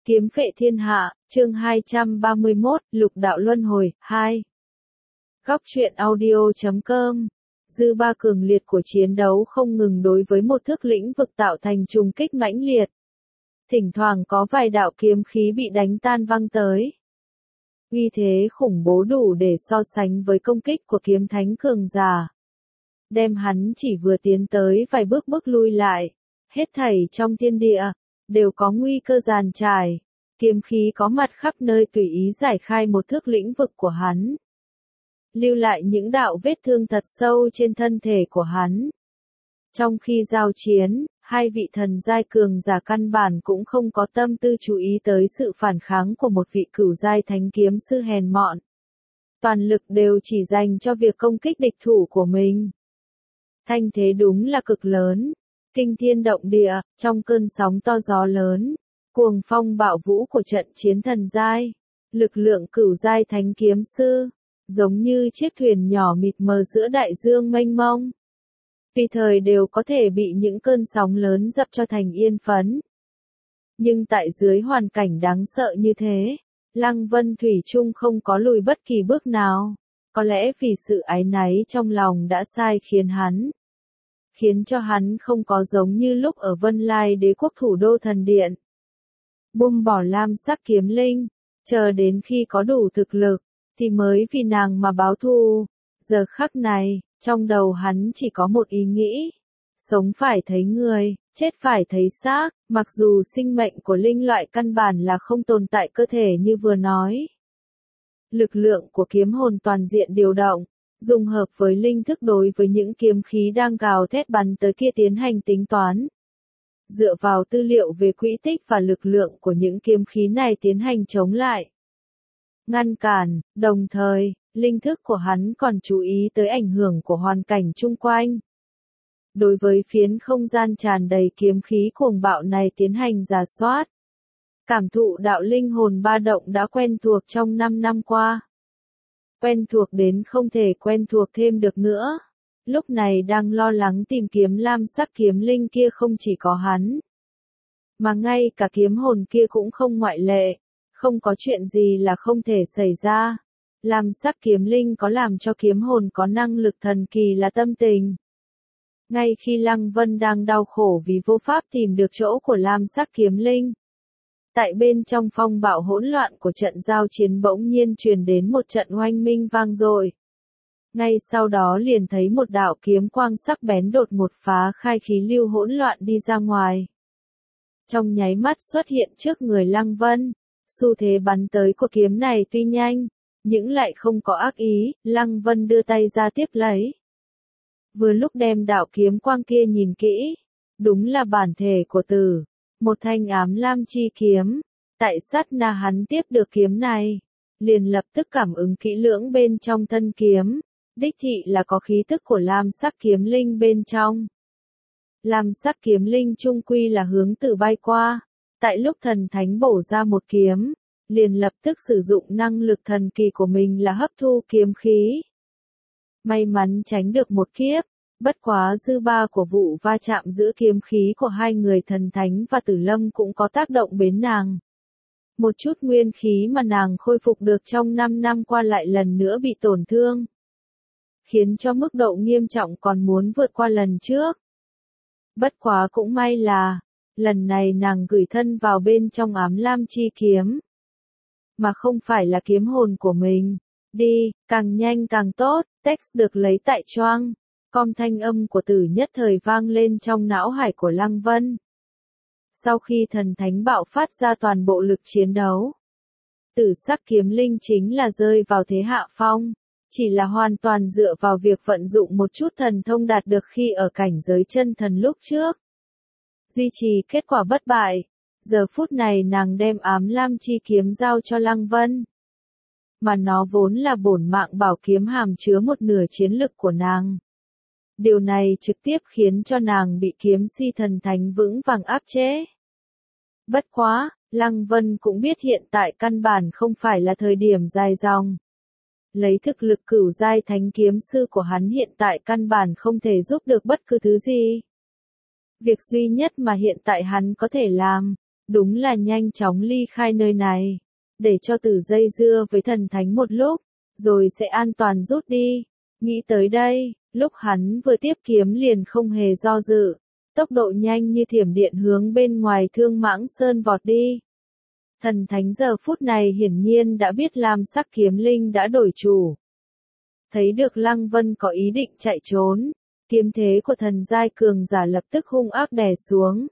Kiếm phệ thiên hạ, chương 231, Lục đạo luân hồi, 2. Góc truyện audio.com. Dư ba cường liệt của chiến đấu không ngừng đối với một thước lĩnh vực tạo thành trùng kích mãnh liệt. Thỉnh thoảng có vài đạo kiếm khí bị đánh tan văng tới. Uy thế khủng bố đủ để so sánh với công kích của kiếm thánh cường giả. Đem hắn chỉ vừa tiến tới vài bước lui lại. Hết thảy trong thiên địa đều có nguy cơ giàn trải, kiếm khí có mặt khắp nơi tùy ý giải khai một thước lĩnh vực của hắn. Lưu lại những đạo vết thương thật sâu trên thân thể của hắn. Trong khi giao chiến, hai vị thần giai cường giả căn bản cũng không có tâm tư chú ý tới sự phản kháng của một vị cửu giai thánh kiếm sư hèn mọn. Toàn lực đều chỉ dành cho việc công kích địch thủ của mình. Thanh thế đúng là cực lớn. Kinh thiên động địa, trong cơn sóng to gió lớn, cuồng phong bạo vũ của trận chiến thần giai, lực lượng cửu giai thánh kiếm sư, giống như chiếc thuyền nhỏ mịt mờ giữa đại dương mênh mông. Tùy thời đều có thể bị những cơn sóng lớn dập cho thành yên phấn. Nhưng tại dưới hoàn cảnh đáng sợ như thế, Lăng Vân thủy chung không có lùi bất kỳ bước nào, có lẽ vì sự áy náy trong lòng đã sai khiến cho hắn không có giống như lúc ở Vân Lai Đế quốc thủ đô thần điện. Buông bỏ lam sắc kiếm linh, chờ đến khi có đủ thực lực, thì mới vì nàng mà báo thù. Giờ khắc này, trong đầu hắn chỉ có một ý nghĩ. Sống phải thấy người, chết phải thấy xác, mặc dù sinh mệnh của linh loại căn bản là không tồn tại cơ thể như vừa nói. Lực lượng của kiếm hồn toàn diện điều động. Dùng hợp với linh thức đối với những kiếm khí đang gào thét bắn tới kia tiến hành tính toán. Dựa vào tư liệu về quỹ tích và lực lượng của những kiếm khí này tiến hành chống lại. Ngăn cản, đồng thời, linh thức của hắn còn chú ý tới ảnh hưởng của hoàn cảnh chung quanh. Đối với phiến không gian tràn đầy kiếm khí cuồng bạo này tiến hành rà soát. Cảm thụ đạo linh hồn ba động đã quen thuộc trong 5 năm qua. Quen thuộc đến không thể quen thuộc thêm được nữa. Lúc này đang lo lắng tìm kiếm lam sắc kiếm linh kia không chỉ có hắn. Mà ngay cả kiếm hồn kia cũng không ngoại lệ. Không có chuyện gì là không thể xảy ra. Lam sắc kiếm linh có làm cho kiếm hồn có năng lực thần kỳ là tâm tình. Ngay khi Lăng Vân đang đau khổ vì vô pháp tìm được chỗ của lam sắc kiếm linh. Tại bên trong phong bạo hỗn loạn của trận giao chiến bỗng nhiên truyền đến một trận oanh minh vang dội. Ngay sau đó liền thấy một đạo kiếm quang sắc bén đột ngột phá khai khí lưu hỗn loạn đi ra ngoài. Trong nháy mắt xuất hiện trước người Lăng Vân, xu thế bắn tới của kiếm này tuy nhanh, nhưng lại không có ác ý, Lăng Vân đưa tay ra tiếp lấy. Vừa lúc đem đạo kiếm quang kia nhìn kỹ, đúng là bản thể của Tử. Một thanh ám lam chi kiếm. Tại sát na hắn tiếp được kiếm này, liền lập tức cảm ứng kỹ lưỡng bên trong thân kiếm, đích thị là có khí tức của lam sắc kiếm linh bên trong. Lam sắc kiếm linh chung quy là hướng Tử bay qua, tại lúc thần thánh bổ ra một kiếm, liền lập tức sử dụng năng lực thần kỳ của mình là hấp thu kiếm khí. May mắn tránh được một kiếp. Bất quá dư ba của vụ va chạm giữa kiếm khí của hai người thần thánh và Tử Lâm cũng có tác động đến nàng. Một chút nguyên khí mà nàng khôi phục được trong 5 năm qua lại lần nữa bị tổn thương. Khiến cho mức độ nghiêm trọng còn muốn vượt qua lần trước. Bất quá cũng may là, lần này nàng gửi thân vào bên trong ám lam chi kiếm. Mà không phải là kiếm hồn của mình. Đi, càng nhanh càng tốt, text được lấy tại choang. Thanh âm của Tử nhất thời vang lên trong não hải của Lăng Vân. Sau khi thần thánh bạo phát ra toàn bộ lực chiến đấu, Tử sắc kiếm linh chính là rơi vào thế hạ phong, chỉ là hoàn toàn dựa vào việc vận dụng một chút thần thông đạt được khi ở cảnh giới chân thần lúc trước. Duy trì kết quả bất bại, giờ phút này nàng đem ám lam chi kiếm giao cho Lăng Vân. Mà nó vốn là bổn mạng bảo kiếm hàm chứa một nửa chiến lực của nàng. Điều này trực tiếp khiến cho nàng bị kiếm si thần thánh vững vàng áp chế. Bất quá, Lăng Vân cũng biết hiện tại căn bản không phải là thời điểm dài dòng. Lấy thực lực cửu giai thánh kiếm sư của hắn hiện tại căn bản không thể giúp được bất cứ thứ gì. Việc duy nhất mà hiện tại hắn có thể làm, đúng là nhanh chóng ly khai nơi này, để cho Tử dây dưa với thần thánh một lúc, rồi sẽ an toàn rút đi. Nghĩ tới đây, lúc hắn vừa tiếp kiếm liền không hề do dự, tốc độ nhanh như thiểm điện hướng bên ngoài Thương Mãng Sơn vọt đi. Thần thánh giờ phút này hiển nhiên đã biết lam sắc kiếm linh đã đổi chủ. Thấy được Lăng Vân có ý định chạy trốn, kiếm thế của thần giai cường giả lập tức hung ác đè xuống.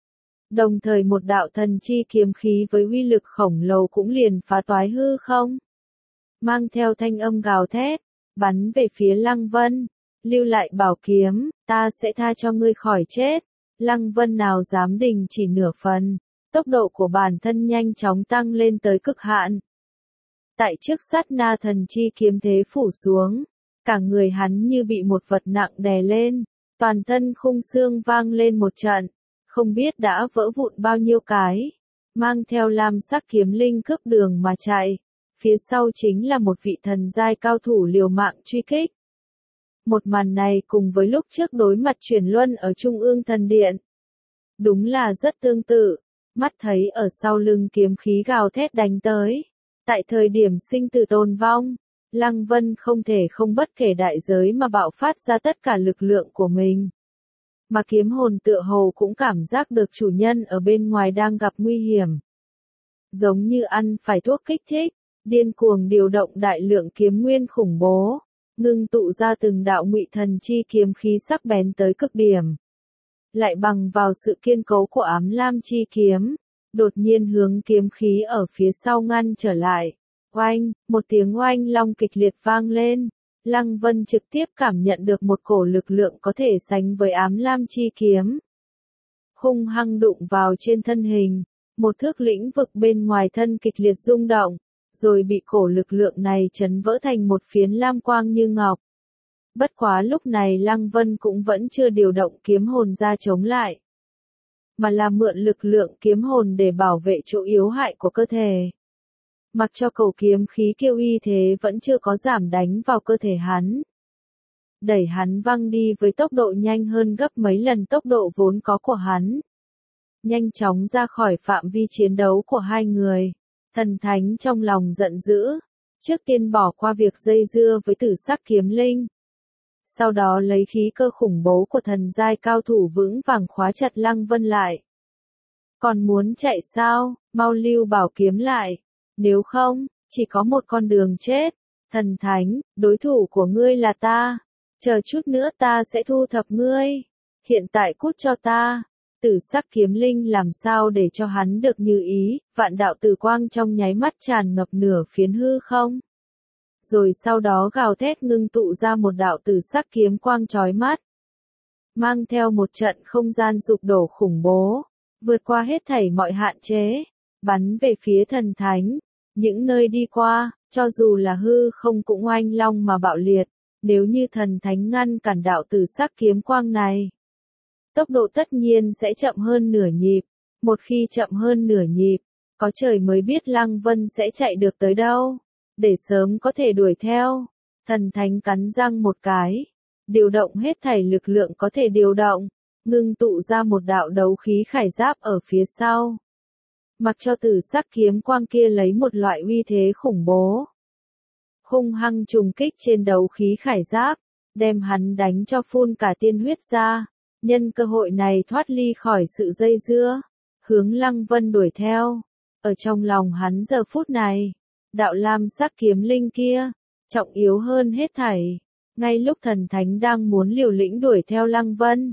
Đồng thời một đạo thần chi kiếm khí với uy lực khổng lồ cũng liền phá toái hư không. Mang theo thanh âm gào thét, bắn về phía Lăng Vân, lưu lại bảo kiếm, ta sẽ tha cho ngươi khỏi chết. Lăng Vân nào dám đình chỉ nửa phần, tốc độ của bản thân nhanh chóng tăng lên tới cực hạn. Tại trước sát na thần chi kiếm thế phủ xuống, cả người hắn như bị một vật nặng đè lên, toàn thân khung xương vang lên một trận, không biết đã vỡ vụn bao nhiêu cái, mang theo lam sắc kiếm linh cướp đường mà chạy, phía sau chính là một vị thần giai cao thủ liều mạng truy kích. Một màn này cùng với lúc trước đối mặt chuyển luân ở Trung ương thần điện, đúng là rất tương tự, mắt thấy ở sau lưng kiếm khí gào thét đánh tới. Tại thời điểm sinh tử tồn vong, Lăng Vân không thể không bất kể đại giới mà bạo phát ra tất cả lực lượng của mình. Mà kiếm hồn tựa hồ cũng cảm giác được chủ nhân ở bên ngoài đang gặp nguy hiểm. Giống như ăn phải thuốc kích thích, điên cuồng điều động đại lượng kiếm nguyên khủng bố, ngưng tụ ra từng đạo ngụy thần chi kiếm khí sắc bén tới cực điểm. Lại bằng vào sự kiên cố của ám lam chi kiếm, đột nhiên hướng kiếm khí ở phía sau ngăn trở lại. Oanh, một tiếng oanh long kịch liệt vang lên. Lăng Vân trực tiếp cảm nhận được một cổ lực lượng có thể sánh với ám lam chi kiếm. Hung hăng đụng vào trên thân hình, một thước lĩnh vực bên ngoài thân kịch liệt rung động, rồi bị cổ lực lượng này chấn vỡ thành một phiến lam quang như ngọc. Bất quá lúc này Lăng Vân cũng vẫn chưa điều động kiếm hồn ra chống lại, mà là mượn lực lượng kiếm hồn để bảo vệ chỗ yếu hại của cơ thể. Mặc cho cầu kiếm khí kiêu uy thế vẫn chưa có giảm đánh vào cơ thể hắn, đẩy hắn văng đi với tốc độ nhanh hơn gấp mấy lần tốc độ vốn có của hắn. Nhanh chóng ra khỏi phạm vi chiến đấu của hai người, thần thánh trong lòng giận dữ, trước tiên bỏ qua việc dây dưa với tử sắc kiếm linh. Sau đó lấy khí cơ khủng bố của thần giai cao thủ vững vàng khóa chặt Lăng Vân lại. Còn muốn chạy sao, mau lưu bảo kiếm lại, nếu không, chỉ có một con đường chết. Thần thánh, đối thủ của ngươi là ta, chờ chút nữa ta sẽ thu thập ngươi, hiện tại cút cho ta. Tử sắc kiếm linh làm sao để cho hắn được như ý, vạn đạo tử quang trong nháy mắt tràn ngập nửa phiến hư không. Rồi sau đó gào thét ngưng tụ ra một đạo tử sắc kiếm quang chói mắt, mang theo một trận không gian sụp đổ khủng bố, vượt qua hết thảy mọi hạn chế, bắn về phía thần thánh. Những nơi đi qua, cho dù là hư không cũng oanh long mà bạo liệt, nếu như thần thánh ngăn cản đạo tử sắc kiếm quang này, tốc độ tất nhiên sẽ chậm hơn nửa nhịp. Một khi chậm hơn nửa nhịp, có trời mới biết Lăng Vân sẽ chạy được tới đâu, để sớm có thể đuổi theo. Thần thánh cắn răng một cái, điều động hết thảy lực lượng có thể điều động, ngưng tụ ra một đạo đấu khí khải giáp ở phía sau. Mặc cho tử sắc kiếm quang kia lấy một loại uy thế khủng bố, hung hăng trùng kích trên đấu khí khải giáp, đem hắn đánh cho phun cả tiên huyết ra. Nhân cơ hội này thoát ly khỏi sự dây dưa, hướng Lăng Vân đuổi theo. Ở trong lòng hắn giờ phút này, đạo lam sắc kiếm linh kia, trọng yếu hơn hết thảy. Ngay lúc thần thánh đang muốn liều lĩnh đuổi theo Lăng Vân,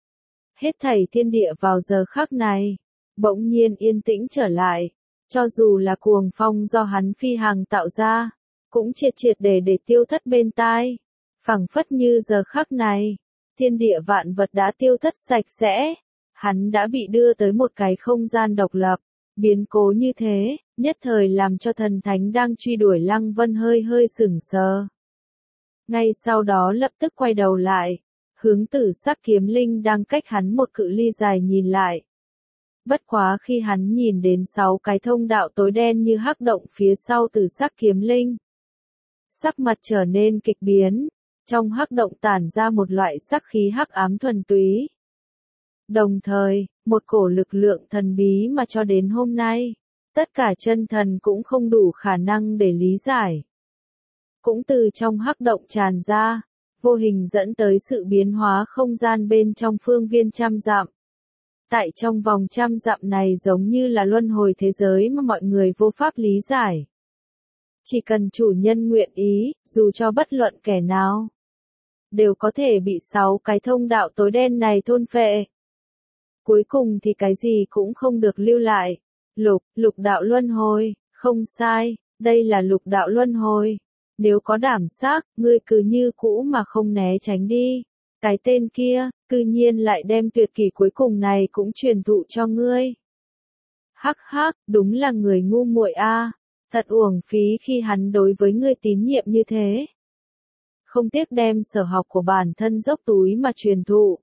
hết thảy thiên địa vào giờ khắc này, bỗng nhiên yên tĩnh trở lại. Cho dù là cuồng phong do hắn phi hành tạo ra, cũng triệt triệt để tiêu thất bên tai. Phảng phất như giờ khắc này, thiên địa vạn vật đã tiêu thất sạch sẽ, hắn đã bị đưa tới một cái không gian độc lập. Biến cố như thế, nhất thời làm cho thần thánh đang truy đuổi Lăng Vân hơi hơi sửng sờ. Ngay sau đó lập tức quay đầu lại, hướng tử sắc kiếm linh đang cách hắn một cự ly dài nhìn lại. Bất quá khi hắn nhìn đến 6 cái thông đạo tối đen như hắc động phía sau tử sắc kiếm linh, sắc mặt trở nên kịch biến. Trong hắc động tản ra một loại sắc khí hắc ám thuần túy. Đồng thời, một cổ lực lượng thần bí mà cho đến hôm nay, tất cả chân thần cũng không đủ khả năng để lý giải. Cũng từ trong hắc động tràn ra, vô hình dẫn tới sự biến hóa không gian bên trong phương viên trăm dặm. Tại trong vòng trăm dặm này giống như là luân hồi thế giới mà mọi người vô pháp lý giải. Chỉ cần chủ nhân nguyện ý, dù cho bất luận kẻ nào, đều có thể bị 6 cái thông đạo tối đen này thôn phệ. Cuối cùng thì cái gì cũng không được lưu lại. Lục đạo luân hồi, không sai, đây là lục đạo luân hồi. Nếu có đảm sắc, ngươi cứ như cũ mà không né tránh đi. Cái tên kia, cư nhiên lại đem tuyệt kỹ cuối cùng này cũng truyền thụ cho ngươi. Hắc hắc, đúng là người ngu muội a, thật uổng phí khi hắn đối với ngươi tín nhiệm như thế. Không tiếc đem sở học của bản thân dốc túi mà truyền thụ.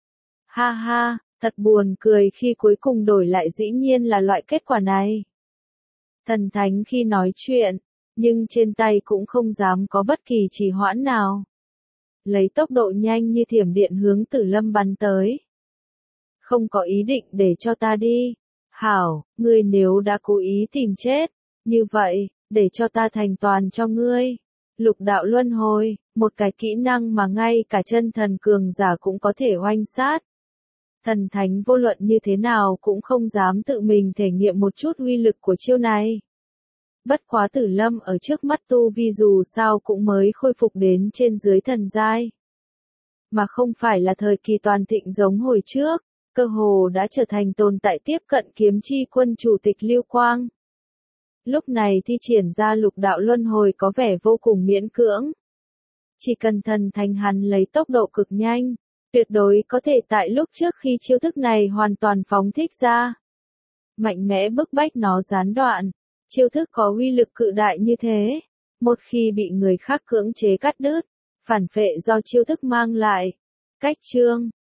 Ha ha, thật buồn cười khi cuối cùng đổi lại dĩ nhiên là loại kết quả này. Thần thánh khi nói chuyện, nhưng trên tay cũng không dám có bất kỳ trì hoãn nào. Lấy tốc độ nhanh như thiểm điện hướng Tử Lâm bắn tới. Không có ý định để cho ta đi. Hảo, ngươi nếu đã cố ý tìm chết, như vậy, để cho ta thành toàn cho ngươi. Lục đạo luân hồi, một cái kỹ năng mà ngay cả chân thần cường giả cũng có thể oanh sát. Thần thánh vô luận như thế nào cũng không dám tự mình thể nghiệm một chút uy lực của chiêu này. Bất quá Tử Lâm ở trước mắt tu vi dù sao cũng mới khôi phục đến trên dưới thần giai. Mà không phải là thời kỳ toàn thịnh giống hồi trước, cơ hồ đã trở thành tồn tại tiếp cận kiếm chi quân chủ tịch Lưu Quang. Lúc này thi triển ra lục đạo luân hồi có vẻ vô cùng miễn cưỡng. Chỉ cần thần thánh hắn lấy tốc độ cực nhanh, tuyệt đối có thể tại lúc trước khi chiêu thức này hoàn toàn phóng thích ra. Mạnh mẽ bức bách nó gián đoạn. Chiêu thức có uy lực cự đại như thế, một khi bị người khác cưỡng chế cắt đứt, phản phệ do chiêu thức mang lại. Cách chương